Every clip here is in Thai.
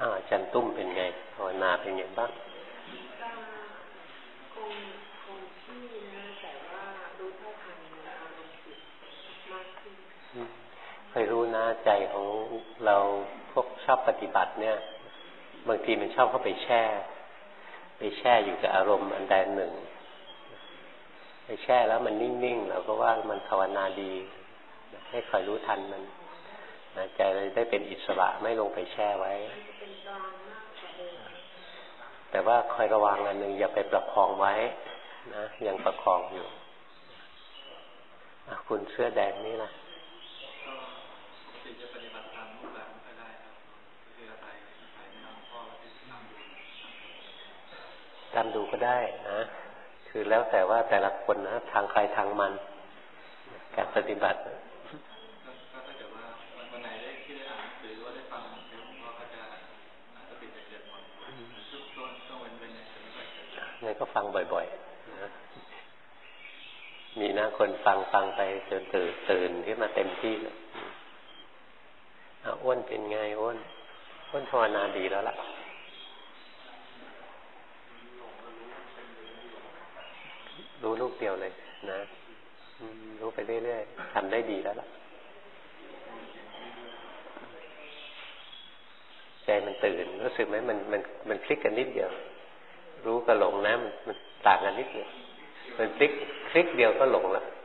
อาจารย์ตุ้มเป็นไงภาวนาเป็นไงบ้างคงที่นะแต่ว่ารู้เท่าทันอารมณ์จิตมากขึ้นเคยรู้นะใจของเราพวกชอบปฏิบัติเนี่ยบางทีมันชอบเข้าไปแช่อยู่กับอารมณ์อันใดหนึ่งไปแช่แล้วมันนิ่งๆเราก็ว่ามันภาวนาดีให้คอยรู้ทันมันใจเลยได้เป็นอิสระไม่ลงไปแช่ไว้แต่ว่าคอยระวังอันหนึ่งอย่าไปประคองไว้นะยังประคองอยู่คุณเสื้อแดงนี่นะตามดูก็ได้นะคือแล้วแต่ว่าแต่ละคนนะทางใครทางมันการปฏิบัติงั้นก็ฟังบ่อยๆนะมีนะคนฟังไปจนตื่นขึ้นมาเต็มที่เลยอ้วนเป็นไงอ้วนภาวนาดีแล้วล่ะรู้ลูกเดียวเลยนะรู้ไปเรื่อยๆทำได้ดีแล้วล่ะใจมันตื่นรู้สึกไหมมันคลิกกันนิดเดียวรู้กับหลงนะมันต่างกันนิดเดียวมันคลิกเดียวก็หลงแล้ว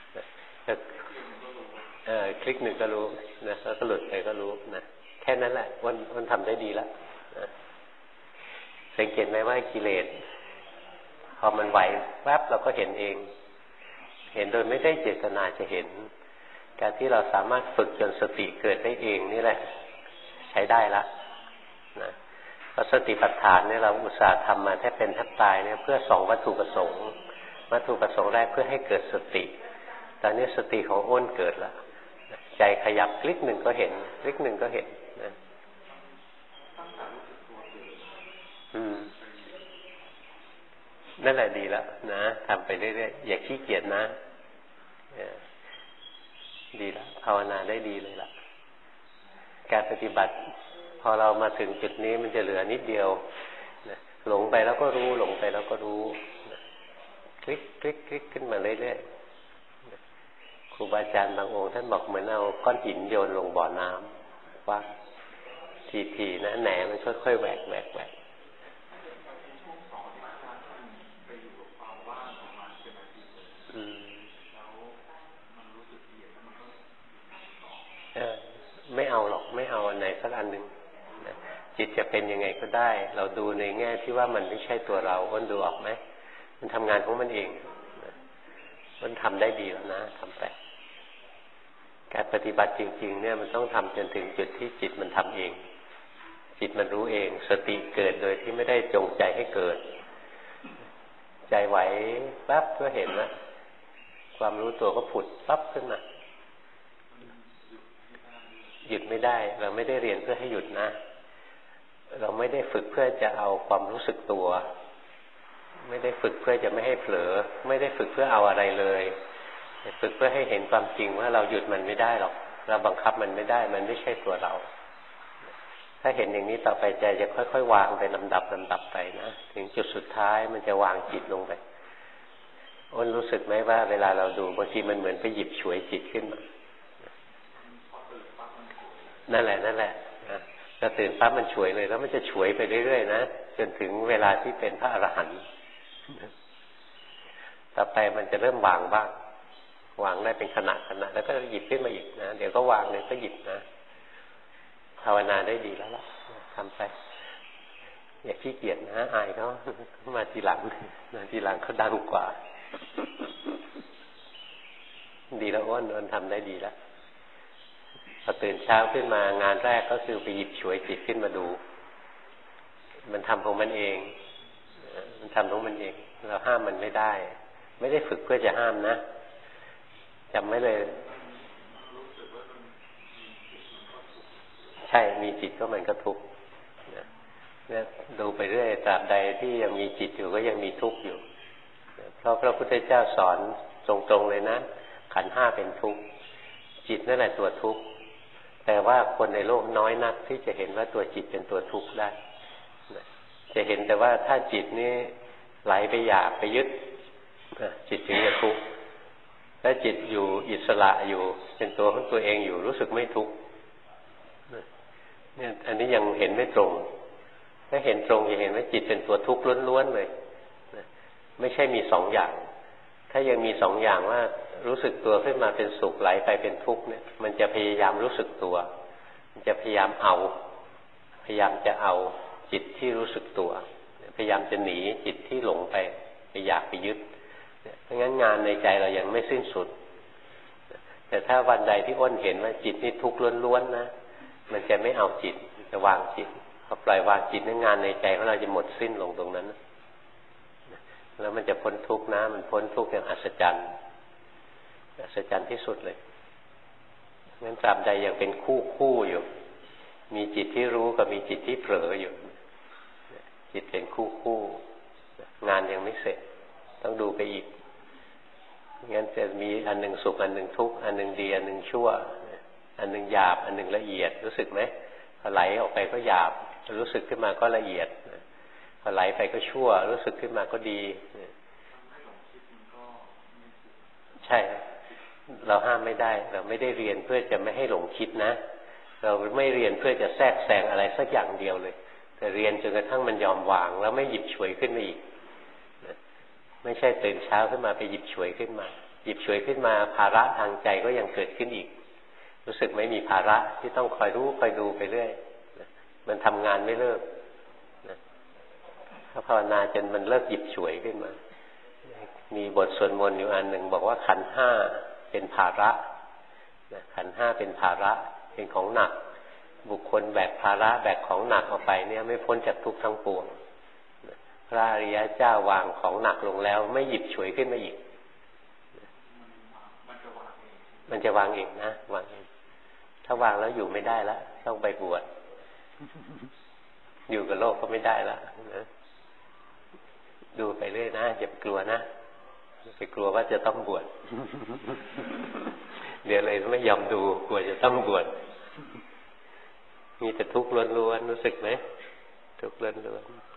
คลิกหนึ่งก็รู้นะแล้วก็หลุดไปก็รู้นะแค่นั้นแหละวันทำได้ดีแล้วนะสังเกตไหมว่ากิเลสพอมันไหวแวบเราก็เห็นเองเห็นโดยไม่ได้เจตนาจะเห็นการที่เราสามารถฝึกจนสติเกิดได้เองนี่แหละใช้ได้ละนะเพราะสติปัฏฐานเนี่ยเราอุตส่าห์ทำมาแทบเป็นแทบตายเนี่ยเพื่อสองวัตถุประสงค์แรกเพื่อให้เกิดสติตอนนี้สติของอ้นเกิดแล้วใจขยับคลิกหนึ่งก็เห็นคลิกหนึ่งก็เห็นนะนั่นแหละดีแล้วนะทำไปเรื่อยๆอย่าขี้เกียจนะดีแล้วภาวนาได้ดีเลยล่ะการปฏิบัติพอเรามาถึงจุดนี้มันจะเหลือนิดเดียวนะหลงไปแล้วก็รู้หลงไปแล้วก็รู้นะคลิกขึ้นมาเรื่อยๆครูบาอาจารย์บางองค์ท่านบอกเหมือนเอาก้อนหินโยนลงบ่อน้ำว่าทีๆนะแหนมันค่อยๆแหวกไม่เอาหรอกไม่เอาอันไหนสักอันหนึ่งจิตจะเป็นยังไงก็ได้เราดูในแง่ที่ว่ามันไม่ใช่ตัวเราอ้นดูออกไหมมันทำงานของมันเองมันทำได้ดีแล้วนะทำไปการปฏิบัติจริงๆเนี่ยมันต้องทำจนถึงจุดที่จิตมันทำเองจิตมันรู้เองสติเกิดโดยที่ไม่ได้จงใจให้เกิดใจไหวปั๊บก็เห็นแล้วความรู้ตัวก็ผุดปั๊บขึ้นมาหยุดไม่ได้เราไม่ได้เรียนเพื่อให้หยุดนะเราไม่ได้ฝึกเพื่อจะเอาความรู้สึกตัวไม่ได้ฝึกเพื่อจะไม่ให้เผลอไม่ได้ฝึกเพื่อเอาอะไรเลยฝึกเพื่อให้เห็นความจริงว่าเราหยุดมันไม่ได้หรอกเราบังคับมันไม่ได้มันไม่ใช่ตัวเราถ้าเห็นอย่างนี้ต่อไปใจจะค่อยๆวางไปลำดับไปนะถึงจุดสุดท้ายมันจะวางจิตลงไปอ้นรู้สึกไหมว่าเวลาเราดูบางทีมันเหมือนไปหยิบฉวยจิตขึ้นมานั่นแหละจะตื่นปั๊บมันฉวยเลยแล้วมันจะฉวยไปเรื่อยๆนะจนถึงเวลาที่เป็นพระอรหันต์ต่อไปมันจะเริ่มวางบ้างวางได้เป็นขณะแล้วก็หยิบขึ้นมาอีกนะเดี๋ยวก็วางเดี๋ยวก็หยิบนะภาวนาได้ดีแล้วล่ะทำไปอย่าขี้เกียจนะอายเขามาทีหลังเขาดังกว่าดีแล้วอ้นทำได้ดีแล้วพอตื่นเช้าขึ้นมางานแรกก็คือไปหยิบฉวยจิตขึ้นมาดูมันทำของมันเองเราห้ามมันไม่ได้ฝึกเพื่อจะห้ามนะจำไว้เลยใช่มีจิตก็มันก็ทุกข์เนี่ยดูไปเรื่อยตราบใดที่ยังมีจิตอยู่ก็ยังมีทุกข์อยู่เพราะพระพุทธเจ้าสอนตรงๆเลยนะขันธ์ห้าเป็นทุกข์จิตนั่นแหละตัวทุกข์แต่ว่าคนในโลกน้อยนักที่จะเห็นว่าตัวจิตเป็นตัวทุกข์ได้จะเห็นแต่ว่าถ้าจิตนี้ไหลไปอยากไปยึดจิตถึงจะทุกข์ถ้าจิตอยู่อิสระอยู่เป็นตัวของตัวเองอยู่รู้สึกไม่ทุกข์เนี่ยอันนี้ยังเห็นไม่ตรงถ้าเห็นตรงจะเห็นว่าจิตเป็นตัวทุกข์ล้วนๆเลยไม่ใช่มีสองอย่างถ้ายังมีสองอย่างว่ารู้สึกตัวขึ้นมาเป็นสุขไหลไปเป็นทุกข์เนี่ยมันจะพยายามรู้สึกตัวมันจะพยายามจะเอาจิตที่รู้สึกตัวพยายามจะหนีจิตที่หลงไปอยากไปยึดเพราะงั้นงานในใจเรายังไม่สิ้นสุดแต่ถ้าวันใดที่อ้นเห็นว่าจิตนี่ทุกข์ล้วนๆนะมันจะไม่เอาจิตจะวางจิตพอปล่อยวางจิตงานในใจของเราจะหมดสิ้นลงตรงนั้นแล้วมันจะพ้นทุกข์นะมันพ้นทุกข์อย่างอัศจรรย์ที่สุดเลยงั้นตราบใดยังเป็นคู่อยู่มีจิตที่รู้กับมีจิตที่เผลออยู่จิตเป็นคู่งานยังไม่เสร็จต้องดูไปอีกงั้นจะมีอันหนึ่งสุขอันหนึ่งทุกข์อันหนึ่งดีอันหนึ่งชั่วอันหนึ่งหยาบอันหนึ่งละเอียดรู้สึกไหมพอไหลออกไปก็หยาบรู้สึกขึ้นมาก็ละเอียดพอไหลไปก็ชั่วรู้สึกขึ้นมาก็ดีใช่เราห้ามไม่ได้เราไม่ได้เรียนเพื่อจะไม่ให้หลงคิดนะเราไม่เรียนเพื่อจะแทรกแซงอะไรสักอย่างเดียวเลยแต่เรียนจนกระทั่งมันยอมวางแล้วไม่หยิบฉวยขึ้นมาอีกไม่ใช่ตื่นเช้าขึ้นมาไปหยิบฉวยขึ้นมาหยิบฉวยขึ้นมาภาระทางใจก็ยังเกิดขึ้นอีกรู้สึกไม่มีภาระที่ต้องคอยรู้คอยดูไปเรื่อยมันทำงานไม่เลิกถ้าภาวนาจนมันเลิกหยิบฉวยขึ้นมามีบทสวดมนต์อยู่อันหนึ่งบอกว่าขันธ์ห้าเป็นภาระขันธ์ห้าเป็นภาระเป็นของหนักบุคคลแบกภาระแบกของหนักออกไปเนี่ยไม่พ้นจากทุกข์ทั้งปวงพระอริยเจ้าวางของหนักลงแล้วไม่หยิบฉวยขึ้นมาอีกมันจะวางเองนะวางเองถ้าวางแล้วอยู่ไม่ได้แล้วต้องไปบวชอยู่กับโลกก็ไม่ได้แล้วนะดูไปเรื่อยนะอย่าไปกลัวนะไปกลัวว่าจะต้องบวชเดี๋ยวเลยไม่ยอมดูกลัวจะต้องบวชมีแต่ทุกข์ล้วนๆรู้สึกไหมทุกข์ล้วนๆ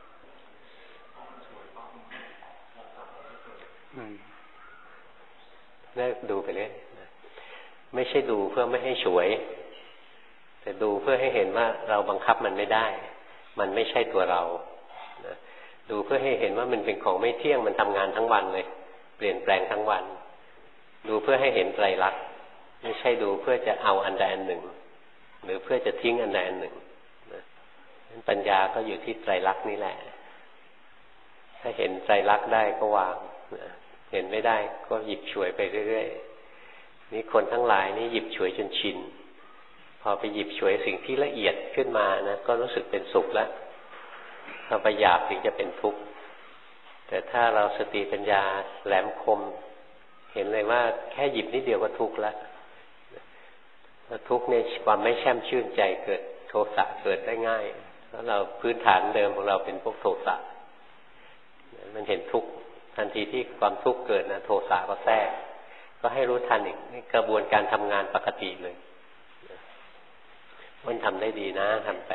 นี่ดูไปเรื่อยไม่ใช่ดูเพื่อไม่ให้ฉวยแต่ดูเพื่อให้เห็นว่าเราบังคับมันไม่ได้มันไม่ใช่ตัวเราดูเพื่อให้เห็นว่ามันเป็นของไม่เที่ยงมันทำงานทั้งวันเลยเปลี่ยนแปลงทั้งวันดูเพื่อให้เห็นไตรลักษณ์ไม่ใช่ดูเพื่อจะเอาอันใดอันหนึ่งหรือเพื่อจะทิ้งอันใดอันหนึ่งปัญญาก็อยู่ที่ไตรลักษณ์นี่แหละถ้าเห็นไตรลักษณ์ได้ก็วางเห็นไม่ได้ก็หยิบฉวยไปเรื่อยๆนี่คนทั้งหลายนี่หยิบฉวยจนชินพอไปหยิบฉวยสิ่งที่ละเอียดขึ้นมานะก็รู้สึกเป็นสุขแล้วพอไปหยาบถึงจะเป็นทุกข์แต่ถ้าเราสติปัญญาแหลมคมเห็นเลยว่าแค่หยิบนิดเดียวก็ทุกข์แล้วทุกข์เนี่ยความไม่แช่มชื่นใจเกิดโทสะเกิดได้ง่ายแล้วเราพื้นฐานเดิมของเราเป็นพวกโทสะมันเห็นทุกข์ทันทีที่ความทุกข์เกิดนะโทสะก็แทรกก็ให้รู้ทันอีกนี่กระบวนการทำงานปกติเลยมันทำได้ดีนะทำไป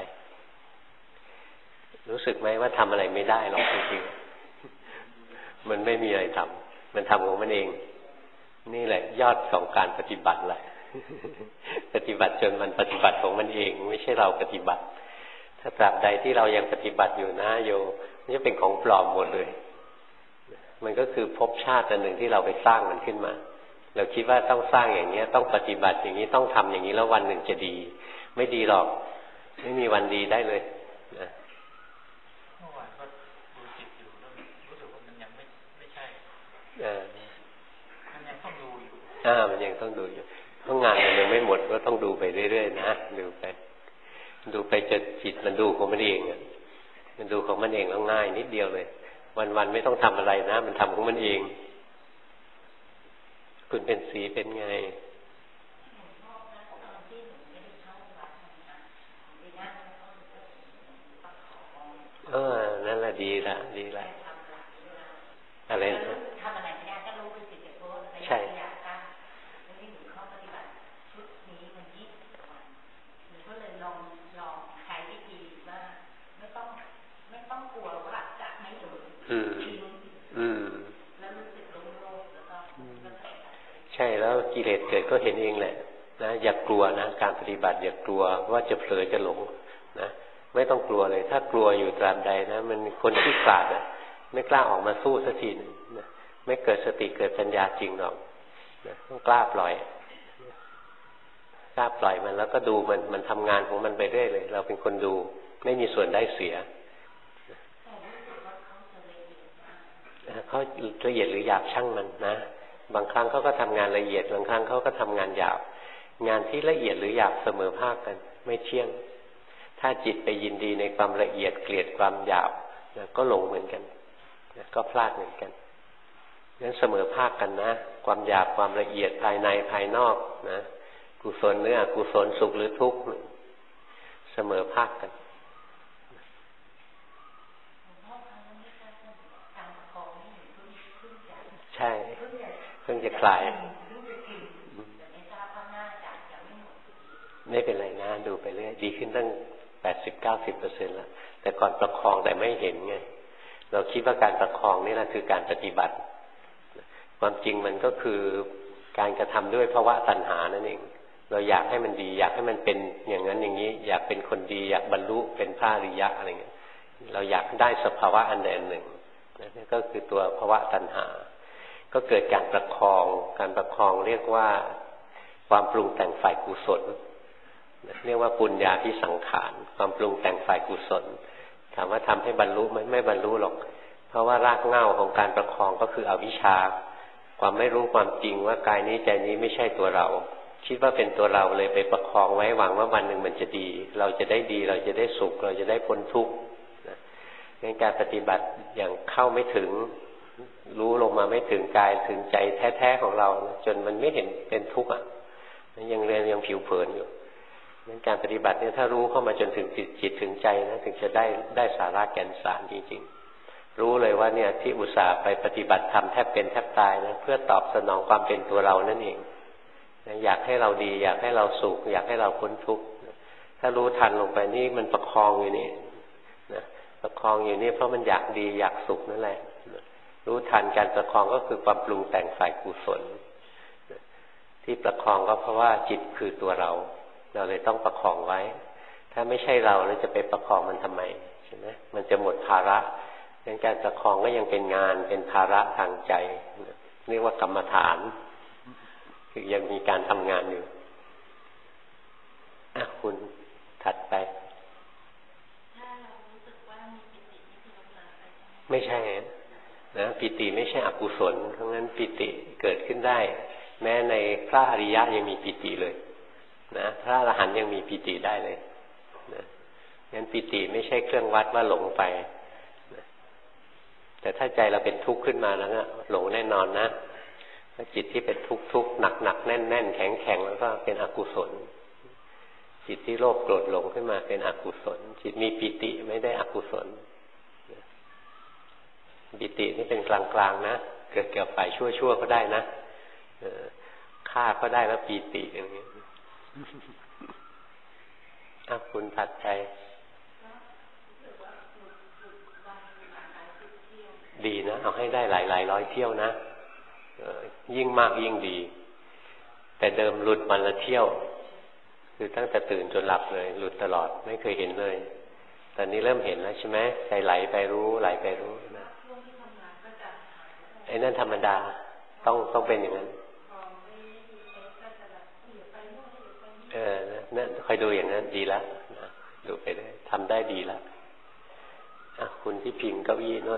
รู้สึกไหมว่าทำอะไรไม่ได้หรอกจริงๆมันไม่มีอะไรทำมันทำของมันเองนี่แหละยอดของการปฏิบัติแหละปฏิบัติจนมันปฏิบัติของมันเองไม่ใช่เราปฏิบัติถ้าตราบใดที่เรายังปฏิบัติอยู่นะโยมันจะเป็นของปลอมหมดเลยมันก็คือภพชาติอันหนึ่งที่เราไปสร้างมันขึ้นมาเราคิดว่าต้องสร้างอย่างนี้ต้องปฏิบัติอย่างนี้ต้องทำอย่างนี้แล้ววันหนึ่งจะดีไม่ดีหรอกไม่มีวันดีได้เลยนะเมื่อวานก็ดูจิตอยู่แล้วรู้สึกว่ามันยังไม่ใช่มันยังต้องดูอยู่มันยังต้องดูอยู่เพราะงานมันยังไม่หมดก็ต้องดูไปเรื่อยๆนะดูไปจนจิตมันดูของมันเองมันดูของมันเองแล้วง่ายนิดเดียวเลยวันๆไม่ต้องทำอะไรนะมันทำของมันเองคุณเป็นสีเป็นไงนั่นแหละดีละอะไรนะทำอะไรไม่ได้ก็รู้เป็นสิ่งเดียวใช่ใช่แล้วกิเลสเกิดก็เห็นเองแหละนะอย่ากลัวนะการปฏิบัติอย่ากลัวว่าจะเผลอจะหลงนะไม่ต้องกลัวเลยถ้ากลัวอยู่ตราบใดนะมันคนที่ขลาดไม่กล้าออกมาสู้สักทีนึงนะไม่เกิดสติเกิดปัญญาจริงหรอกนะต้องกล้าปล่อยมันแล้วก็ดูมันทำงานของมันไปเรื่อยเลยเราเป็นคนดูไม่มีส่วนได้เสียเขาละเอียดหรือหยาบช่างมันนะบางครั้งเขาก็ทำงานละเอียดบางครั้งเขาก็ทำงานหยาบงานที่ละเอียดหรือหยาบเสมอภาคกันไม่เที่ยงถ้าจิตไปยินดีในความละเอียดเกลียดความหยาบนะก็หลงเหมือนกันนะก็พลาดเหมือนกันงั้นเสมอภาคกันนะความหยาบความละเอียดภายในภายนอกนะกุศลเนื้อกุศลสุขหรือทุกข์เสมอภาคกันใช่เพิ่งจะคลายไม่เป็นไรนะดูไปเรื่อยดีขึ้นตั้ง 80-90% แล้วแต่ก่อนประคองแต่ไม่เห็นไงเราคิดว่าการประคองนี่แหละคือการปฏิบัติความจริงมันก็คือการกระทำด้วยภาวะตัณหานั่นเองเราอยากให้มันดีอยากให้มันเป็นอย่างนั้นอย่างนี้อยากเป็นคนดีอยากบรรลุเป็นพระอริยะอะไรเงี้ยเราอยากได้สภาวะอันใดอันหนึ่งนั่นก็คือตัวภาวะตัณหาก็เกิดการประคองเรียกว่าความปรุงแต่งฝ่ายกุศลเรียกว่าปุญญาภิสังขารความปรุงแต่งฝ่ายกุศลถามว่าทำให้บรรลุไหมไม่บรรลุหรอกเพราะว่ารากเหง้าของการประคองก็คืออวิชชาความไม่รู้ความจริงว่ากายนี้ใจนี้ไม่ใช่ตัวเราคิดว่าเป็นตัวเราเลยไปประคองไว้หวังว่าวันหนึ่งมันจะดีเราจะได้ดีเราจะได้สุขเราจะได้พ้นทุกข์งั้นการปฏิบัติอย่างเข้าไม่ถึงรู้ลงมาไม่ถึงกายถึงใจแท้ๆของเราจนมันไม่เห็นเป็นทุกข์ยังเรียนยังผิวเผินอยู่งั้นการปฏิบัติเนี่ยถ้ารู้เข้ามาจนถึงจิตถึงใจนะถึงจะได้สาระแก่นสารจริงๆรู้เลยว่าเนี่ยที่อุตส่าห์ไปปฏิบัติธรรมแทบเป็นแทบตายนะเพื่อตอบสนองความเป็นตัวเรานั่นเองอยากให้เราดีอยากให้เราสุขอยากให้เราพ้นทุกข์ถ้ารู้ทันลงไปนี่มันประคองอยู่นี่นะประคองอยู่นี่เพราะมันอยากดีอยากสุขนั่นแหละรู้ทันการประคองก็คือความปรุงแต่งฝ่ายกุศลที่ประคองก็เพราะว่าจิตคือตัวเราเลยต้องประคองไว้ถ้าไม่ใช่เราแล้วจะไปประคองมันทำไมใช่ไหมมันจะหมดภาระดังการประคองก็ยังเป็นงานเป็นภาระทางใจเรียกว่ากรรมฐานคือยังมีการทำงานอยู่คุณถัดไปไม่ใช่นะปิติไม่ใช่อกุศลเพราะงั้นปิติเกิดขึ้นได้แม้ในพระอริยะยังมีปิติเลยนะพระอรหันต์ยังมีปิติได้เลยนะงั้นปิติไม่ใช่เครื่องวัดว่าหลงไปนะแต่ถ้าใจเราเป็นทุกข์ขึ้นมาแล้วนะหลงแน่นอนนะถ้าจิตที่เป็นทุกข์หนักแน่นแข็งแล้วก็เป็นอกุศลจิตที่โลภโกรธหลงขึ้นมาเป็นอกุศลจิตมีปิติไม่ได้อกุศลปิตินี่เป็นกลางๆนะเกิดกับฝ่ายชั่วก็ได้นะฆ่าก็ได้แล้วปิติอย่างนี้คุณถัดไปดีนะเอาให้ได้หลายร้อยเที่ยวนะยิ่งมากยิ่งดีแต่เดิมหลุดวันละเที่ยวคือตั้งแต่ตื่นจนหลับเลยหลุดตลอดไม่เคยเห็นเลยตอนนี้เริ่มเห็นแล้วใช่ไหมใจไหลไปรู้ไหลไปรู้นะไอ้นั่นธรรมดาต้องเป็นอย่างนั้นนั่นคอยดูอย่างนั้นดีแล้วนะดูไปได้ทำได้ดีแล้วคุณที่พิงเก้าอี้โน้น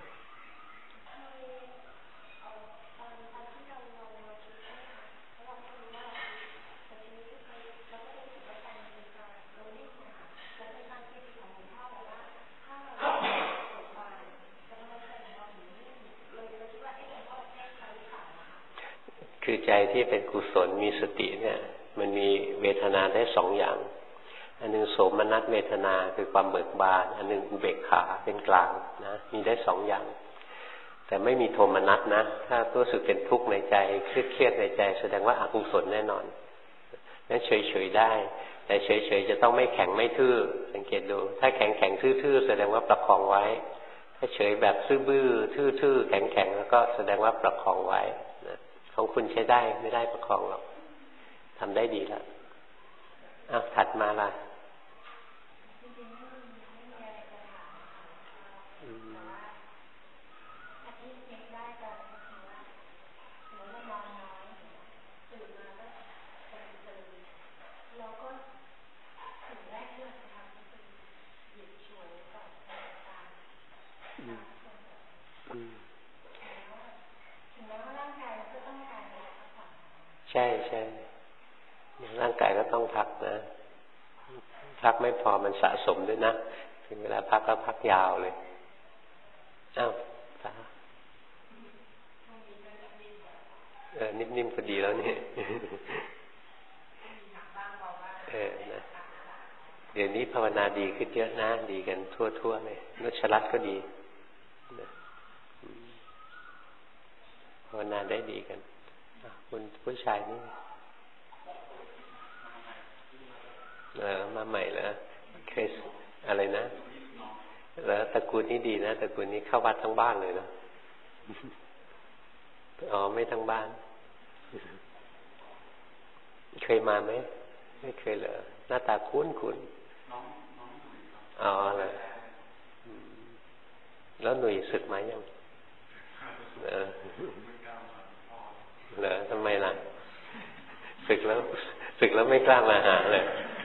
คือใจที่เป็นกุศลมีสติเนี่ยมันมีเวทนาได้สองอย่างอันนึงโสมนัสเวทนาคือความเบิกบานอันนึงอุเบกขาเป็นกลางนะมีได้สองอย่างแต่ไม่มีโทมนัสนะถ้ารู้สึกเป็นทุกข์ในใจเครียดในใจแสดงว่าอกุศลแน่นอนนั้นเฉยๆได้แต่เฉยๆจะต้องไม่แข็งไม่ทื่อสังเกตดูถ้าแข็งทื่อๆแสดงว่าประคองไว้ถ้าเฉยแบบซื่อบื้อทื่อๆแข็งๆแล้วก็แสดงว่าประคองไว้นะของคุณใช้ได้ไม่ได้ประคองหรอกทำได้ดีแล้วถัดมาล่ะใช่ร่างกายก็ต้องพักนะพักไม่พอมันสะสมด้วยนะถึงเวลาพักก็พักยาวเลยตานิ่มๆก็ดีแล้วนี่นะเดี๋ยวนี้ภาวนาดีขึ้นเยอะนะดีกันทั่วเลยนุชรัตน์ก็ดีนะภาวนาได้ดีกันคุณผู้ชายนี่มาใหม่แล้วเคยอะไรนะแล้วตระกูลนี้ดีนะตระกูลนี้เข้าวัดทั้งบ้านเลยนะไม่ทั้งบ้านเคยมาไหมไม่เคยเหรอหน้าตาคุ้นเหรอแล้วหนุ่ยศึกมายังเหรอทำไมล่ะศึกแล้วไม่กล้ามาหาเลย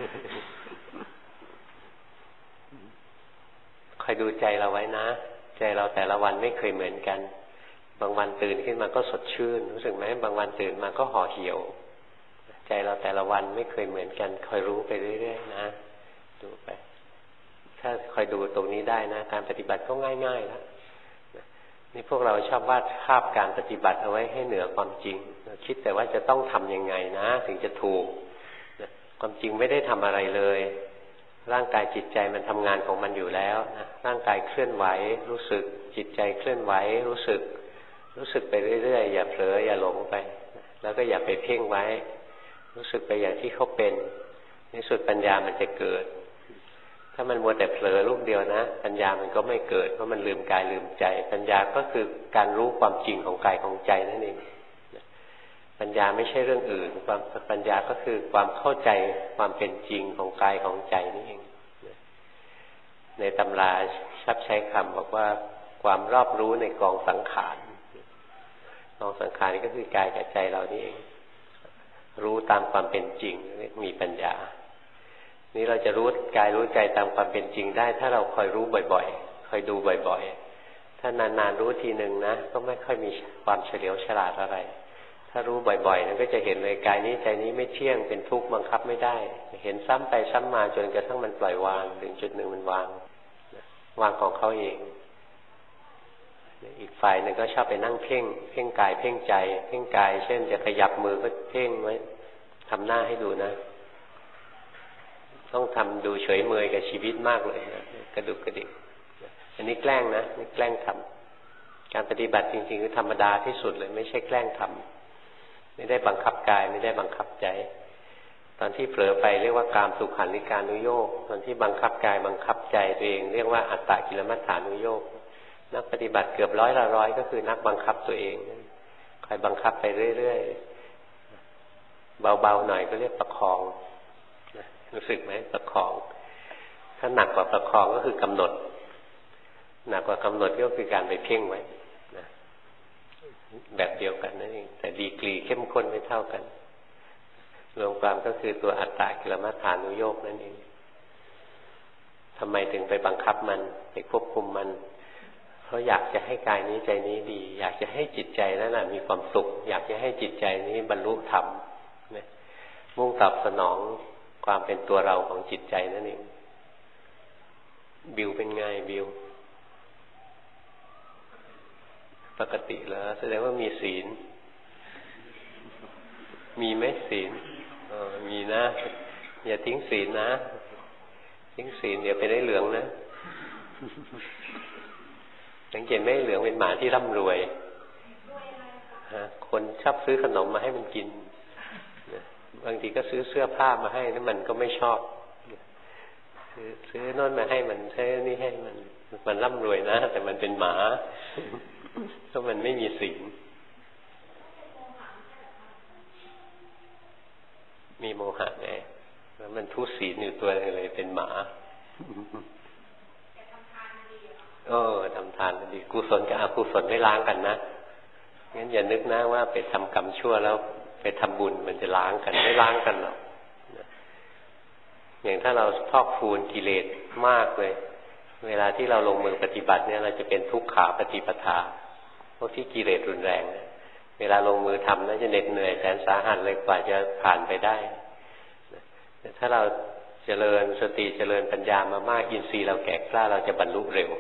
คอยดูใจเราไว้นะใจเราแต่ละวันไม่เคยเหมือนกันบางวันตื่นขึ้นมาก็สดชื่นรู้สึกไหมบางวันตื่นมาก็ห่อเหี่ยวใจเราแต่ละวันไม่เคยเหมือนกันคอยรู้ไปเรื่อยๆนะดูไปถ้าคอยดูตรงนี้ได้นะการปฏิบัติก็ง่ายๆแล้วนี่พวกเราชอบวาดภาพการปฏิบัติเอาไว้ให้เหนือความจริงคิดแต่ว่าจะต้องทำยังไงนะถึงจะถูกความจริงไม่ได้ทำอะไรเลยร่างกายจิตใจมันทำงานของมันอยู่แล้วนะร่างกายเคลื่อนไหวรู้สึกจิตใจเคลื่อนไหวรู้สึกไปเรื่อยๆอย่าเผลออย่าหลงไปแล้วก็อย่าไปเพ่งไว้รู้สึกไปอย่างที่เขาเป็นในสุดปัญญามันจะเกิดถ้ามันมัวแต่เผลอลูกเดียวนะปัญญามันก็ไม่เกิดเพราะมันลืมกายลืมใจปัญญาก็คือการรู้ความจริงของกายของใจนั่นเองปัญญาไม่ใช่เรื่องอื่นความปัญญาก็คือความเข้าใจความเป็นจริงของกายของใจนี่เองในตำราชับใช้คำบอกว่าความรอบรู้ในกองสังขารกองสังขารก็คือกายกับใจเรานี่เองรู้ตามความเป็นจริงมีปัญญานี่เราจะรู้กายรู้ใจตามความเป็นจริงได้ถ้าเราคอยรู้บ่อยๆคอยดูบ่อยๆถ้านานๆรู้ทีหนึ่งนะก็ไม่ค่อยมีความเฉลียวฉลาดอะไรถ้ารู้บ่อยๆนั้นก็จะเห็นเลยกายนี้ใจนี้ไม่เที่ยงเป็นทุกข์บังคับไม่ได้เห็นซ้ำไปซ้ำมาจนกระทั่งมันปล่อยวางถึงจุดหนึ่งมันวางของเขาเองอีกฝ่ายหนึ่งก็ชอบไปนั่งเพ่งกายเพ่งใจเพ่งกายเช่นจะขยับมือก็เพ่งไว้ทำหน้าให้ดูนะต้องทำดูเฉยเมยกับชีวิตมากเลยนะกระดุกกระดิกอันนี้แกล้งนะนี่แกล้งทำการปฏิบัติจริงๆคือธรรมดาที่สุดเลยไม่ใช่แกล้งทำไม่ได้บังคับกายไม่ได้บังคับใจตอนที่เผลอไปเรียกว่ากามสุขันธิกานุโยคตอนที่บังคับกายบังคับใจตัวเองเรียกว่าอัตตกิลมัฏฐานุโยคนักปฏิบัติเกือบ100ก็คือนักบังคับตัวเองคอยบังคับไปเรื่อยๆเบาๆหน่อยก็เรียกประคองรู้สึกไหมประคองถ้าหนักกว่าประคองก็คือกำหนดหนักกว่ากำหนดก็คือการไปเพ่งไว้นะแบบเดียวกันนั่นเองแต่ดีกรีเข้มข้นไม่เท่ากันรวมความก็คือตัวอัตตกิลมัฏฐานุโยคนั่นเองทำไมถึงไปบังคับมันไปควบคุมมันเพราะอยากจะให้กายนี้ใจนี้ดีอยากจะให้จิตใจนั้นน่ะมีความสุขอยากจะให้จิตใจนี้บรรลุธรรมนะมุ่งตอบสนองความเป็นตัวเราของจิตใจนั่นเองบิวเป็นไงบิวปกติแล้วแสดงว่ามีศีลมีไหมศีลมีนะอย่าทิ้งศีลนะทิ้งศีลเดี๋ยวไปได้เหลืองนะสังเกตไหมเหลืองเป็นหมาที่ร่ำรวยคนชอบซื้อขนมมาให้มันกินบางทีก็ซื้อเสื้อผ้ามาให้แล้วมันก็ไม่ชอบซื้อโน่นมาให้มันซื้อนี่ให้มันร่ำรวยนะแต่มันเป็นหมาเพราะมันไม่มีศีลมีโมหะไงแล้วมันทุศีลอยู่ตัวนึงเลยเป็นหมาทำทานดีกุศลกับอกุศลไม่ล้างกันนะงั้นอย่านึกนะว่าไปทำกรรมชั่วแล้วไปทำบุญมันจะล้างกันไม่ล้างกันหรอกอย่างถ้าเราพอกพูนกิเลสมากเลยเวลาที่เราลงมือปฏิบัติเนี่ยเราจะเป็นทุกขาปฏิปทาพวกที่กิเลสรุนแรงเวลาลงมือทำน่าจะเหน็ดเหนื่อยแสนสาหัสเลยกว่าจะผ่านไปได้แต่ถ้าเราเจริญสติเจริญปัญญามามากอินทรีย์เราแก่กล้าเราจะบรรลุเร็ว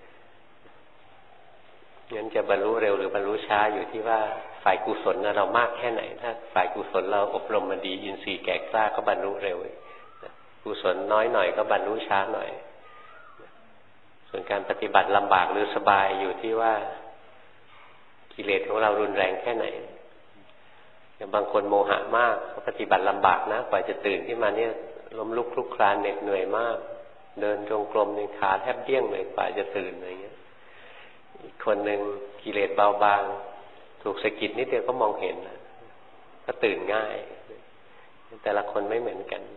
งั้นจะบรรลุเร็วหรือบรรลุช้าอยู่ที่ว่าฝ่ายกุศลเรามากแค่ไหนถ้าฝ่ายกุศลเราอบรมมาดีอินทรีย์แก่กล้าก็บรรลุเร็วกุศลน้อยหน่อยก็บรรลุช้าหน่อยส่วนการปฏิบัติลำบากหรือสบายอยู่ที่ว่ากิเลสของเรารุนแรงแค่ไหนอย่างบางคนโมหะมากเขาปฏิบัติลำบากนะกว่าจะตื่นขึ้นมาเนี่ยล้มลุกคลุกคลานเหน็ดเหนื่อยมากเดินจงกรมในขาแทบเดี้ยงเลยกว่าจะตื่นอะไรเงี้ยอีกคนหนึ่งกิเลสเบาบางถูกสะกิดนิดเดียวก็มองเห็นนะก็ตื่นง่ายแต่ละคนไม่เหมือนกัน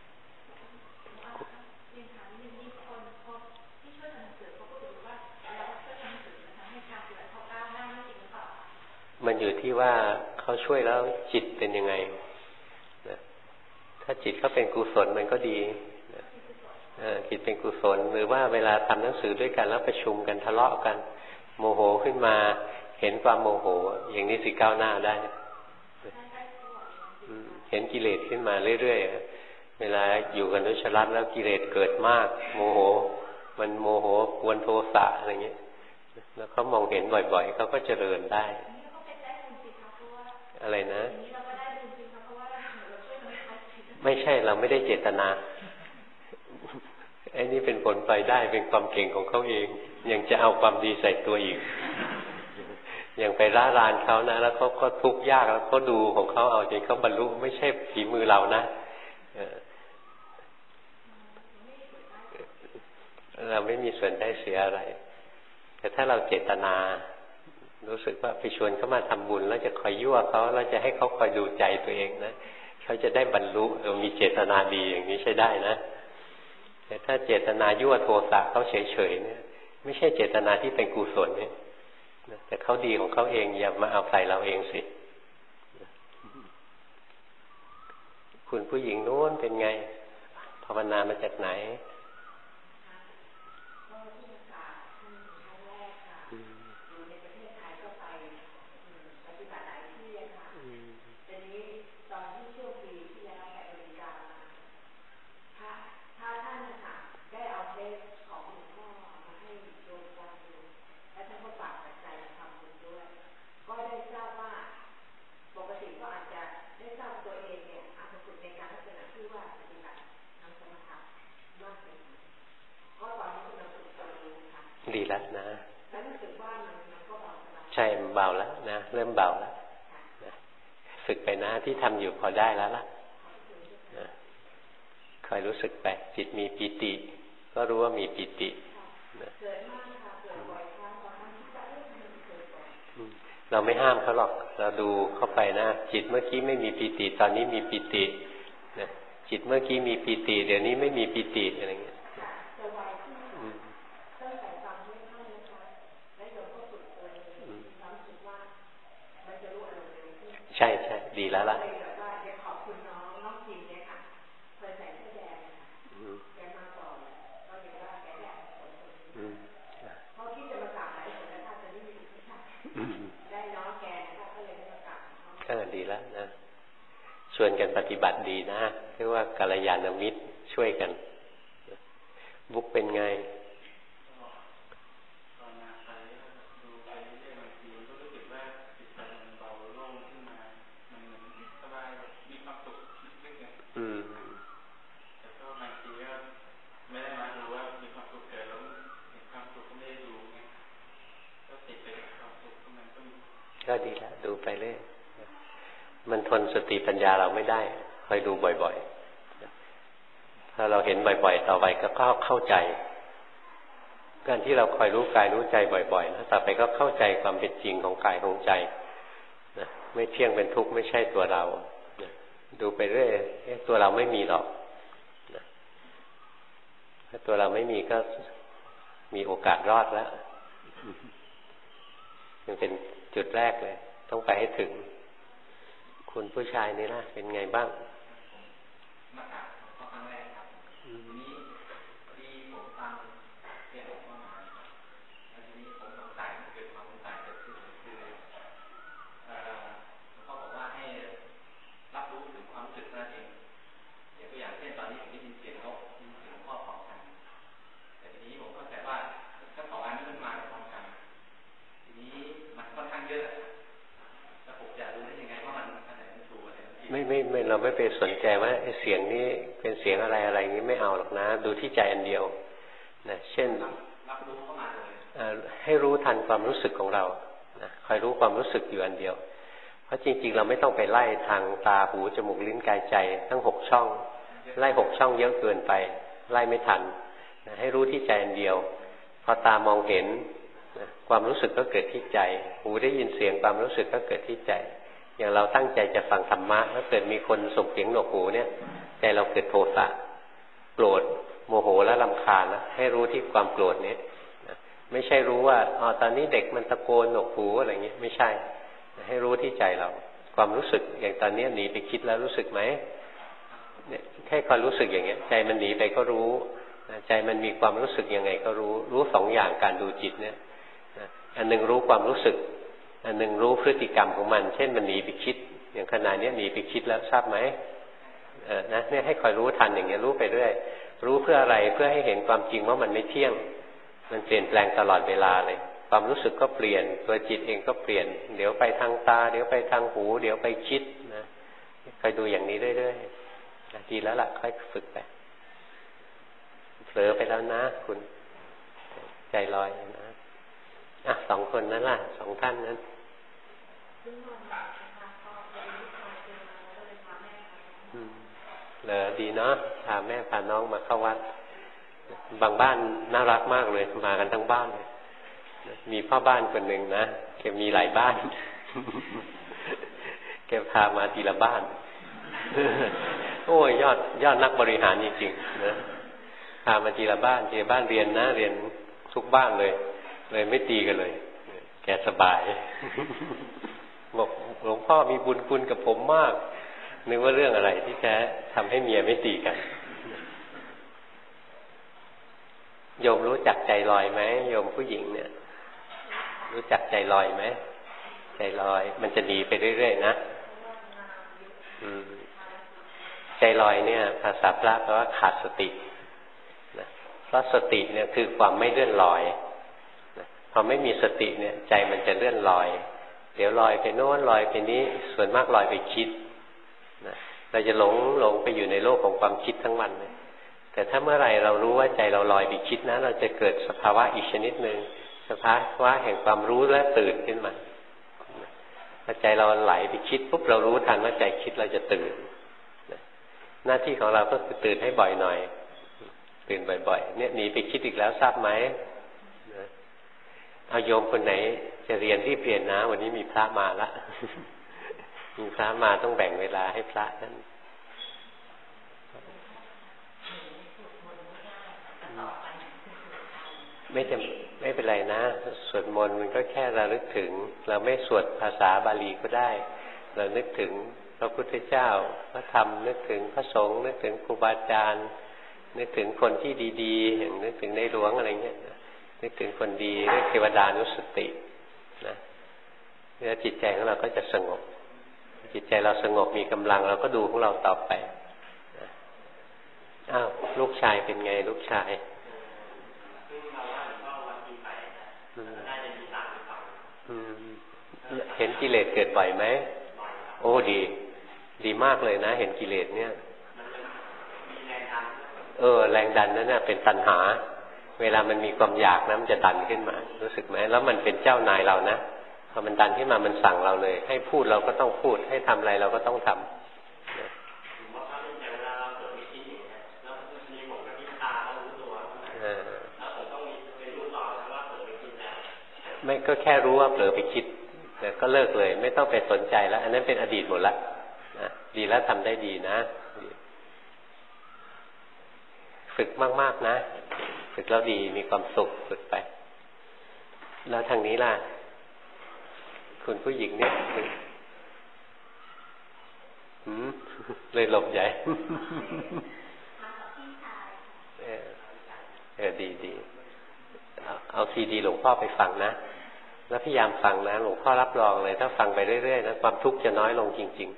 มันอยู่ที่ว่าเขาช่วยแล้วจิตเป็นยังไงนะถ้าจิตเขาเป็นกุศลมันก็ดีนะจิตเป็นกุศลหรือว่าเวลาทำหนังสือด้วยกันแล้วประชุมกันทะเลาะกันโมโหขึ้นมาเห็นความโมโหอย่างนี้สิก้าวหน้าได้เห็นกิเลสขึ้นมาเรื่อยๆเวลาอยู่กันด้วยชลัดแล้วกิเลสเกิดมากโมโหมันโมโหกวนโทสะอะไรเงี้ยแล้วเขามองเห็นบ่อยๆเขาก็เจริญได้อะไรนะไม่ใช่เราไม่ได้เจตนาไอ้นี่เป็นผลไปได้เป็นความเก่งของเขาเองยังจะเอาความดีใส่ตัวอีกยังไปร่ารานเขานะแล้วเขาก็ทุกข์ยากแล้วเขาดูของเขาเอาจนเขาบรรลุไม่ใช่ฝีมือเรานะเราไม่มีส่วนได้เสียอะไรแต่ถ้าเราเจตนารู้สึกว่าไปชวนเขามาทำบุญแล้วจะคอยยั่วเขาแล้วจะให้เขาคอยดูใจตัวเองนะเขาจะได้บรรลุเรามีเจตนาดีอย่างนี้ใช้ได้นะแต่ถ้าเจตนายั่วโทสะเขาเฉยๆเนี่ยไม่ใช่เจตนาที่เป็นกุศลเนี่ยแต่เขาดีของเขาเองอย่ามาเอาใส่เราเองสิคุณผู้หญิงโน้นเป็นไงภาวนามาจากไหนดีแล้วนะใช่เบาแล้วนะเริ่มเบาแล้วนะฝึกไปนะที่ทำอยู่พอได้แล้วล่ะนะคอยรู้สึกไปจิตมีปิติก็รู้ว่ามีปิตินะเราไม่ห้ามเขาหรอกเราดูเข้าไปนะจิตเมื่อกี้ไม่มีปิติตอนนี้มีปิตินะจิตเมื่อกี้มีปิติเดี๋ยวนี้ไม่มีปิติอะไรเงี้ยใช่ใช่ดีแล้วล่ะดีแล้วนะชวนกันปฏิบัติดีนะเรียกว่ากัลยาณมิตรช่วยกันบุ๊กเป็นไงก็ดีแล้วดูไปเรื่อยมันทนสติปัญญาเราไม่ได้คอยดูบ่อยๆภถ้าเราเห็นบ่อยๆต่อไปก็เข้าใจการที่เราคอยรู้กายรู้ใจบ่อยๆนะต่อไปก็เข้าใจความเป็นจริงของกายของใจนะไม่เที่ยงเป็นทุกข์ไม่ใช่ตัวเรานะดูไปเรื่อยตัวเราไม่มีหรอกนะถ้าตัวเราไม่มีก็มีโอกาสรอดแล้วมันเป็นจุดแรกเลยต้องไปให้ถึงคุณผู้ชายนี่ล่ะเป็นไงบ้างมาจากครั้งแรกครับทีนี้ที่ผมฟังเกี่ยวกับว่าแล้วทีนี้ผมสงสัยเกิดความสงสัยเกิดขึ้นคือเขาบอกว่าให้รับรู้ถึงความรู้สึกนั่นเองอย่างตัวอย่างเช่นตอนนี้ผมได้ยินเสียงนกได้ยินเสียงพ่อพร้อมกันแต่ทีนี้ผมเข้าใจว่าทั้งสองอันนี้มันมาพร้อมกันทีนี้มันค่อนข้างเยอะแล้วผมจะรู้ได้ยังไงว่ามันอันไหนมันถูกอันไหนมันผิดไม่เราไม่ไปสนใจว่าเสียงนี้เป็นเสียงอะไรอย่างนี้ไม่เอาหรอกนะดูที่ใจอันเดียวนะเช่นรับรู้เข้ามาเลยให้รู้ทันความรู้สึกของเรานะคอยรู้ความรู้สึกอยู่อันเดียวเพราะจริงๆเราไม่ต้องไปไล่ทางตาหูจมูกลิ้นกายใจทั้ง6ช่องไล่6ช่องเยอะเกินไปไล่ไม่ทันนะให้รู้ที่ใจอันเดียวพอตามองเห็นนะความรู้สึกก็เกิดที่ใจหูได้ยินเสียงความรู้สึกก็เกิดที่ใจอย่างเราตั้งใจจะฟังธรรมะแล้วเกิดมีคนส่งเสียงหนวกหูเนี่ยใจเราเกิดโทสะโกรธโมโหและรำคาญนะให้รู้ที่ความโกรธนี้นะไม่ใช่รู้ว่าตอนนี้เด็กมันตะโกนหนวกหูอะไรเงี้ยไม่ใช่ให้รู้ที่ใจเราความรู้สึกอย่างตอนนี้หนีไปคิดแล้วรู้สึกไหมเนี่ยแค่ความรู้สึกอย่างเงี้ยใจมันหนีไปก็รู้ใจมันมีความรู้สึกยังไงก็รู้2อย่างการดูจิตเนี่ยอันนึงรู้ความรู้สึกอันหนึ่งรู้พฤติกรรมของมันเช่นมันหนีไปคิดอย่างขณะนี้หนีไปคิดแล้วทราบไหมนะเนี่ยให้คอยรู้ทันอย่างเงี้ยรู้ไปเรื่อยรู้เพื่ออะไรเพื่อให้เห็นความจริงว่ามันไม่เที่ยงมันเปลี่ยนแปลงตลอดเวลาเลยความรู้สึกก็เปลี่ยนตัวจิตเองก็เปลี่ยนเดี๋ยวไปทางตาเดี๋ยวไปทางหูเดี๋ยวไปคิดนะคอยดูอย่างนี้เรื่อยๆดีแล้วล่ะค่อยฝึกไปเผลอไปแล้วนะคุณใจลอยนะ2 คนนั้นล่ะ2 ท่านนั้นเหลือดีเนาะพาแม่พาน้องมาเข้าวัดบางบ้านน่ารักมากเลยมากันทั้งบ้านเลยมีพ่อบ้านคนหนึ่งนะแกมีหลายบ้านแกพามาทีละบ้านโอ้ยยอดนักบริหารจริงๆนะพามาทีละบ้านทีละบ้านเรียนนะเรียนทุกบ้านเลยไม่ตีกันเลยแกสบายบอกหลวงพ่อมีบุญคุณกับผมมากนึกว่าเรื่องอะไรที่แกทำให้เมียไม่ตีกันโยมรู้จักใจลอยไหมโยมผู้หญิงเนี่ยรู้จักใจลอยไหมใจลอยมันจะหนีไปเรื่อยๆนะใจลอยเนี่ยภาษาพระแปลว่าขาดสตินะเพราะสติเนี่ยคือความไม่เลื่อนลอยพอไม่มีสติเนี่ยใจมันจะเลื่อนลอยเดี๋ยวลอยไปโน้นลอยไปนี้ส่วนมากลอยไปคิดนะเราจะหลงไปอยู่ในโลกของความคิดทั้งวันเลยแต่ถ้าเมื่อไหร่เรารู้ว่าใจเราลอยไปคิดนะเราจะเกิดสภาวะอีกชนิดหนึ่งสภาวะแห่งความรู้และตื่นขึ้นมาพอใจเราไหลไปคิดปุ๊บเรารู้ทันว่าใจคิดเราจะตื่นหน้าที่ของเราก็คือตื่นให้บ่อยหน่อยตื่นบ่อยๆเนี่ยหนีไปคิดอีกแล้วทราบไหมเอาโยมคนไหนจะเรียนรีบเรียนนะวันนี้มีพระมาละมีพระมาต้องแบ่งเวลาให้พระนั้นไม่เป็นไรนะสวดมนต์มันก็แค่ระลึกถึงเราไม่สวดภาษาบาลีก็ได้เรานึกถึงพระพุทธเจ้าพระธรรมนึกถึงพระสงฆ์นึกถึงครูบาอาจารย์นึกถึงคนที่ดีๆอย่างนึกถึงในหลวงอะไรเงี้ยนึกถึงคนดีเรียกเทวดานุสตินะแล้วจิตใจของเราก็จะสงบจิตใจเราสงบมีกำลังเราก็ดูของเราต่อไปอ้าวลูกชายเป็นไงลูกชายเห็นกิเลสเกิดบ่อยไหมโอ้ดีมากเลยนะเห็นกิเลสเนี่ยแรงดันนั่นน่ะเป็นตัณหาเวลามันมีความอยากนะมันจะดันขึ้นมารู้สึกไหมแล้วมันเป็นเจ้านายเรานะพอมันดันขึ้นมามันสั่งเราเลยให้พูดเราก็ต้องพูดให้ทำอะไรเราก็ต้องทำไม่ก็แค่รู้ว่าเผลอไปคิดแต่ก็เลิกเลยไม่ต้องไปสนใจแล้วอันนั้นเป็นอดีตหมดละนะดีแล้วทำได้ดีนะฝึกมากๆนะฝึกแล้วดีมีความสุขฝึกไปแล้วทางนี้ล่ะคุณผู้หญิงเนี่ยเลยหลบใหญ่ดีเอาซีดีหลวงพ่อไปฟังนะแล้วพยายามฟังนะหลวงพ่อรับรองเลยถ้าฟังไปเรื่อยๆนะความทุกข์จะน้อยลงจริง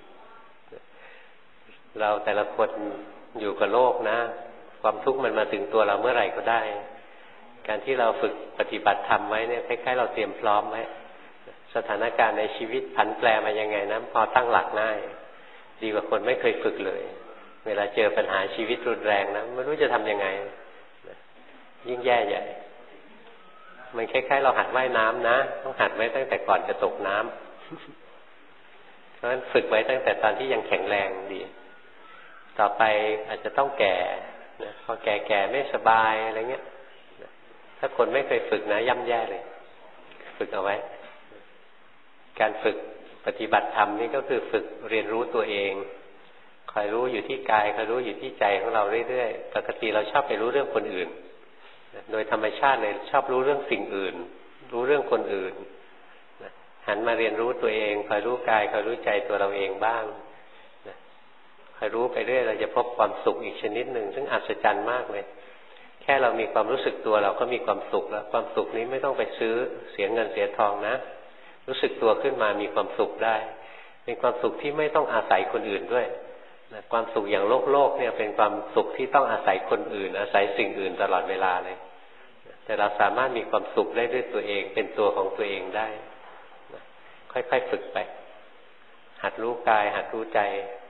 ๆเราแต่ละคนอยู่กับโลกนะความทุกข์มันมาถึงตัวเราเมื่อไหร่ก็ได้การที่เราฝึกปฏิบัติธรรมไว้เนี่ยคล้ายๆเราเตรียมพร้อมไว้สถานการณ์ในชีวิตผันแปรมายังไงนะพอตั้งหลักได้ดีกว่าคนไม่เคยฝึกเลยเวลาเจอปัญหาชีวิตรุนแรงนะไม่รู้จะทำยังไงยิ่งแย่ใหญ่มันคล้ายๆเราหัดว่ายน้ำนะต้องหัดไว้ตั้งแต่ก่อนจะตกน้ำเพราะฉะนั้นฝึกไว้ตั้งแต่ตอนที่ยังแข็งแรงดีต่อไปอาจจะต้องแก่นะพอแก่ๆไม่สบายอะไรเงี้ยถ้าคนไม่เคยฝึกนะย่ำแย่เลยฝึกเอาไว้การฝึกปฏิบัติธรรมนี่ก็คือฝึกเรียนรู้ตัวเองคอยรู้อยู่ที่กายคอยรู้อยู่ที่ใจของเราเรื่อยๆปกติเราชอบไปรู้เรื่องคนอื่นโดยธรรมชาติเลยชอบรู้เรื่องสิ่งอื่นรู้เรื่องคนอื่นหันมาเรียนรู้ตัวเองคอยรู้กายคอยรู้ใจตัวเราเองบ้างคอยรู้ไปเรื่อยเราจะพบความสุขอีกชนิดหนึ่งซึ่งอัศจรรย์มากเลยแค่เรามีความรู้สึกตัวเราก็มีความสุขแล้วความสุขนี้ไม่ต้องไปซื้อเสียเงินเสียทองนะรู้สึกตัวขึ้นมามีความสุขได้เป็นความสุขที่ไม่ต้องอาศัยคนอื่นด้วยความสุขอย่างโลกเนี่ยเป็นความสุขที่ต้องอาศัยคนอื่นอาศัยสิ่งอื่นตลอดเวลาเลยแต่เราสามารถมีความสุขได้ด้วยตัวเองเป็นตัวของตัวเองได้ค่อยๆฝึกไปหัดรู้กายหัดรู้ใจ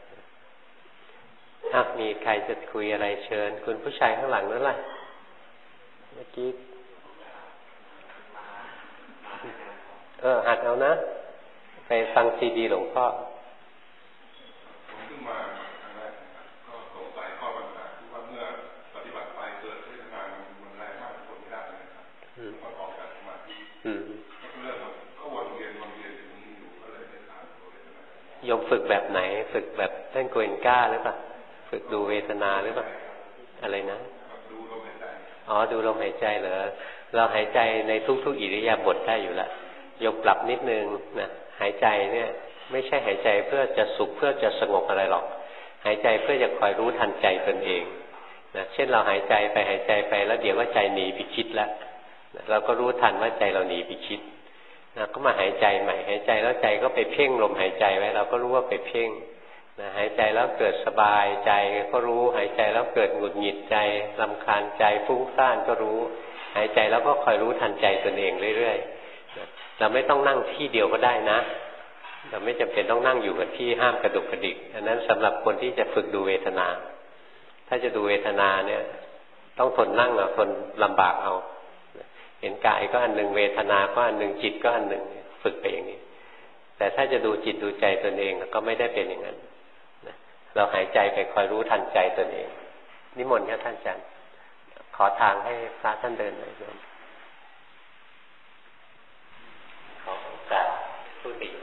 มีใครจะคุยอะไรเชิญคุณผู้ชายข้างหลังนั่นแหละเมื่อกี้หัดเอานะไปฟังซีดีหลวงพ่อขึ้นมาครั้งแรกก็สงสัยข้อปัญหาที่ว่าเมื่อปฏิบัติไปเกิดเทศนามันแรงมากคนไม่ได้เลยครับก็ออกจากสมาธิเรื่องก็วนเวียนอย่างนี้อยู่ก็เลยได้ทานตัวเวทนาโยมฝึกแบบไหนฝึกแบบท่านโกเอนก้าหรือเปล่าฝึกดูเวทนาหรือเปล่าอะไรนะดูลมหายใจดูลมหายใจเหรอเราหายใจในทุกๆอิริยาบถได้อยู่แล้วโยมปรับนิดนึงนะหายใจเนี่ยไม่ใช่หายใจเพื่อจะสุขเพื่อจะสงบอะไรหรอกหายใจเพื่อจะคอยรู้ทันใจตนเองนะเช่นเราหายใจไปแล้วเดี๋ยวว่าใจหนีไปคิดแล้วเราก็รู้ทันว่าใจเราหนีไปคิดนะก็มาหายใจใหม่หายใจแล้วใจก็ไปเพ่งลมหายใจไว้เราก็รู้ว่าไปเพ่งนะหายใจแล้วเกิดสบายใจก็รู้หายใจแล้วเกิดหงุดหงิดใจรำคาญใจฟุ้งซ่านก็รู้หายใจแล้วก็คอยรู้ทันใจตนเองเรื่อยๆเราไม่ต้องนั่งที่เดียวก็ได้นะเราไม่จำเป็นต้องนั่งอยู่กับที่ห้ามกระดุกกระดิกอันนั้นสำหรับคนที่จะฝึกดูเวทนาถ้าจะดูเวทนาเนี่ยต้องทนนั่งทนลำบากเอาเห็นกายก็อันหนึ่งเวทนาก็อันหนึ่งจิตก็อันหนึ่งฝึกไปอย่างนี้แต่ถ้าจะดูจิตดูใจตนเองก็ไม่ได้เป็นอย่างนั้นเราหายใจไปคอยรู้ทันใจตนเองนิมนต์ครับท่านอาจารย์ขอทางให้พระท่านเดินหน่อยครับขอโอกาสพูดอีก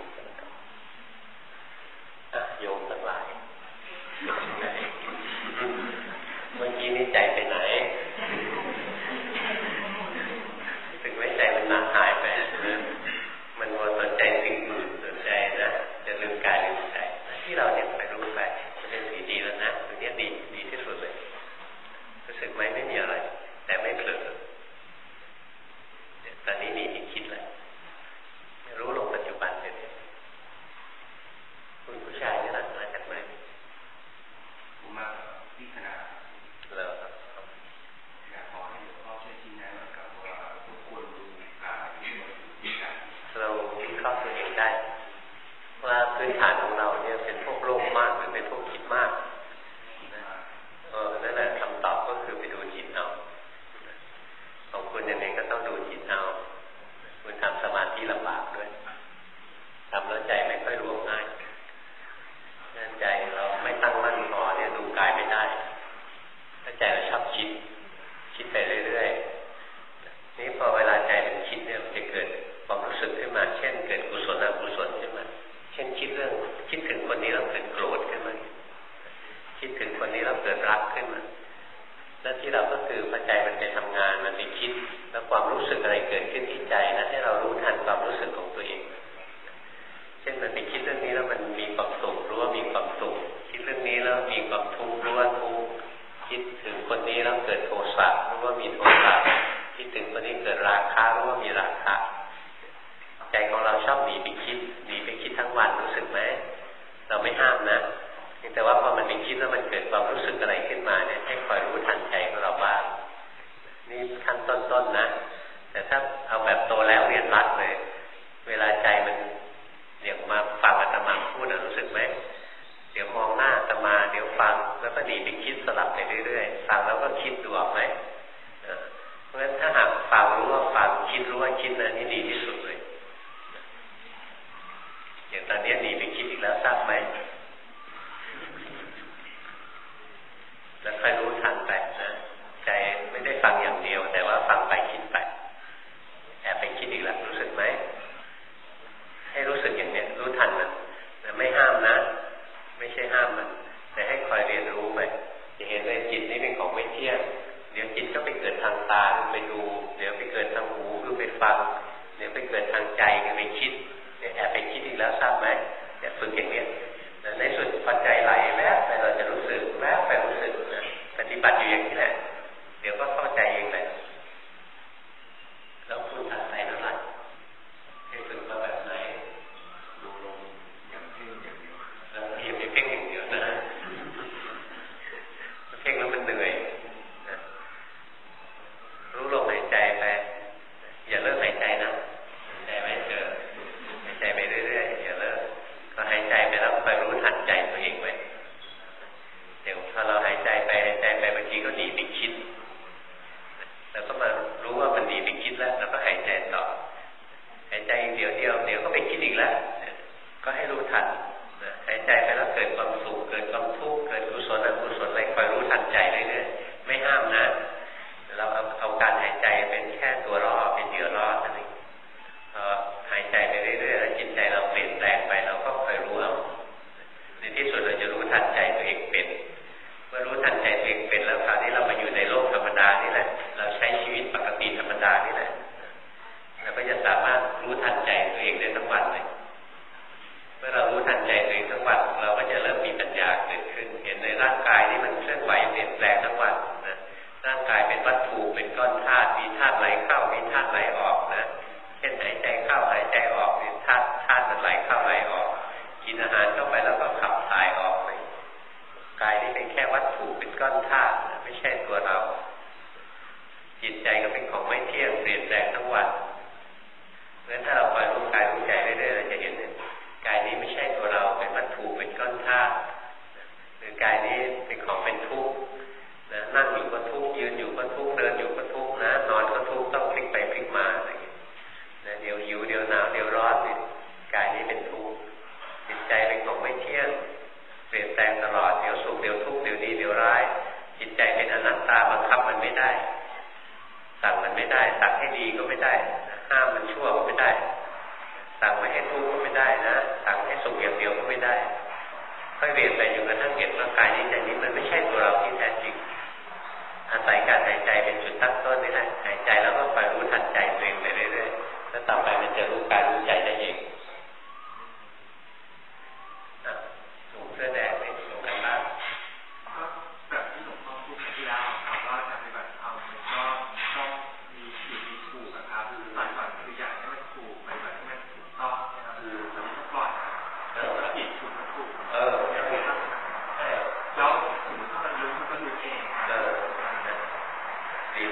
โยมทั้งหลายเมื่อกี้นี้ใจไปไหนถึงไม่ใจมันหายไปมันมัวสนใจสิ่งอื่นสนใจนะจะลืมกายลืมใจที่เราเนี่ยไปรู้ไปมันเป็นสิ่งดีแล้วนะตรงนี้ดีที่สุดเลยรู้สึกไหมไม่มีอะไรแต่ไม่เผลอดถึงคนนี้เกิดราคะรู้ว่ามีราคะใจของเราชอบหนีไปคิดทั้งวันรู้สึกไหมเราไม่ห้ามนะแต่ว่าพอมันไปคิดแล้วมันเกิดความรู้สึกอะไรขึ้นมาเนี่ยให้คอยรู้ทันใจของเราบ้างนี่ขั้นต้นๆนะแต่ถ้าเอาแบบโตแล้วเรียนรัดเลยเวลาใจมันเดี๋ยวมาฟังอาตมาพูดนะรู้สึกไหมเดี๋ยวมองหน้าอาตมาเดี๋ยวฟังแล้วก็หนีไปคิดสลับไปเรื่อยๆฟังแล้วก็คิดดูออกไหมเพราะฉะนั้นถ้าหากฟังรู้ว่าฟังคิดรู้ว่าคิดนะนี่ดีที่สุดเลยอย่างตอนนี้หนีไปคิดอีกแล้วทราบไหมแล้วค่อยรู้ทันไปนะใจไม่ได้ฟังอย่างเดียวแต่ว่าฟังไปคิดไปแอบไปคิดอีกแล้วรู้สึกไหมให้รู้สึกอย่างเนี้ยรู้ทันมันแต่ไม่ห้ามนะไม่ใช่ห้ามมันแต่ให้คอยเรียนรู้ไปจะเห็นเลยจิตนี่เป็นของไม่เที่ยงเดี๋ยวจิตก็ไปเกิดทางตาไปดูเดี๋ยวไปเกิดทางหูคือไปฟังเดี๋ยวไปเกิดทางใจคือไปคิดแอบไปคิดอีกแล้วทราบไหมเนี่ยฝึกอย่างนี้ในสุดพอใจไหลแวบไปเราจะรู้สึกแวบไปรู้สึกนะปฏิบัติอยู่อย่างนี้แหละเดี๋ยวก็เข้าใจเองเลยแล้วคุณทันใจเท่าไหร่ให้ฝึกมาแบบไหนดูลงอย่างเพ่งอย่างเดียวแล้วอย่าไปเพ่งอย่างเดียวนะเพ่งแล้วมันเหนื่อยนะรู้ลมหายใจไปอย่าเลิกหายใจนะหายใจไว้เถอะหายใจไปเรื่อยๆอย่าเลิกก็หายใจไปแล้วไปรู้ทันใจตัวเองไว้เดี๋ยวพอเราหายใจไปบางทีก็หนีไปคิดแล้วก็มารู้ว่ามันหนีไปคิดแล้วก็หายใจต่อหายใจเดียวก็ไปคิดอีกแล้วก็ให้รู้ทันหายใจไปแล้วเกิดความสุขเกิดความทุกข์เกิดกุศลอกุศลอะไรคอยรู้ทันใจเรื่อยๆไม่ห้ามนะเราเอาการหายใจเป็นแค่ตัวรอเป็นเหยื่อรอนั่นเองหายใจไปเรื่อยๆแล้วจิตใจเราเปลี่ยนแปลงไปเราก็คอยรู้เอาในที่สุดเราจะรู้ทันใจตัวเองเป็นเมื่อรู้ทันใจตัวเองเป็นแล้วคราวนี้เรามาอยู่ในโลกธรรมดานี่แหละเราใช้ชีวิตปกติธรรมดานี่แหละเราก็จะสามารถรู้ทันใจตัวเองได้ทั้งวันเลยเมื่อเรารู้ทันใจตัวเองทั้งวันเราก็จะเริ่มมีปัญญาเกิดขึ้นเห็นในร่างกายนี้มันเคลื่อนไหวเปลี่ยนแปลงทั้งวันนะร่างกายเป็นวัตถุเป็นก้อนธาตุมีธาตุไหลเข้ามีธาตุไหลออกนะเช่นหายใจเข้าหายใจออกมีธาตุมันไหลเข้าไหลออกกินอาหารเข้าไปแล้วก็ขับถ่ายออกเลยกายนี้เป็นแค่วัตถุเป็นก้อนธาตุไม่ใช่ตัวเราจิตใจก็เป็นของไม่เที่ยงเปลี่ยนแปลงทั้งวันเพราะฉะนั้นถ้าเราคอยรู้กายรู้ใจเรื่อยๆเราจะเห็นกายนี้ไม่ใช่ตัวเราเป็นวัตถุเป็นก้อนธาตุหรือกายนี้เป็นของเป็นทุกข์นะนั่งอยู่ก็ทุกข์ยืนอยู่ก็ทุกข์เดินอยู่ก็ทุกข์นะนอนก็ทุกข์ต้องพลิกไปพลิกมาอะไรอย่างเงี้ยนะเดี๋ยวหิวเดี๋ยวหนาวเดี๋ยวร้อนกายนี้เป็นทุกข์จิตใจเป็นของไม่เที่ยงเปลี่ยนแปลงตลอดเดี๋ยวสุขเดี๋ยวทุกข์เดี๋ยวดีเดี๋ยวร้ายจิตใจเป็นอนัตตาบังคับมันไม่ได้สั่งมันไม่ได้สั่งให้ดีก็ไม่ได้ห้ามมันชั่วก็ไม่ได้สั่งไม่ให้ทุกข์ก็ไม่ได้นะสั่งให้สุขอย่างเดียวก็ไม่ได้ค่อยเรียนไปจนกระทั่งเห็นว่ากายนี้ใจนี้มันไม่ใช่ตัวเราที่แท้จริงอาศัยการหายใจเป็นจุดตั้งต้นนี่แหละหายใจแล้วก็คอยรู้ทันใจตัวเองไปเรื่อยๆแล้วต่อไปมันจะรู้กายรู้ใจได้เองถูกเสื้อแดงไม่ถูกกันบ้างแบบที่หลวงพ่อพูดที่แล้วครับว่าการปฏิบัติธรรมมันก็ต้องมีผิดมีถูกนะครับก่อนคืออยากให้มันถูกปฏิบัติให้มันถูกต้องนะครับแล้วก็ปล่อยแล้วผิดถูกถูกแล้วสมมติถ้ามันรู้มันก็รู้เองดี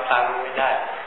ฟังไม่ได้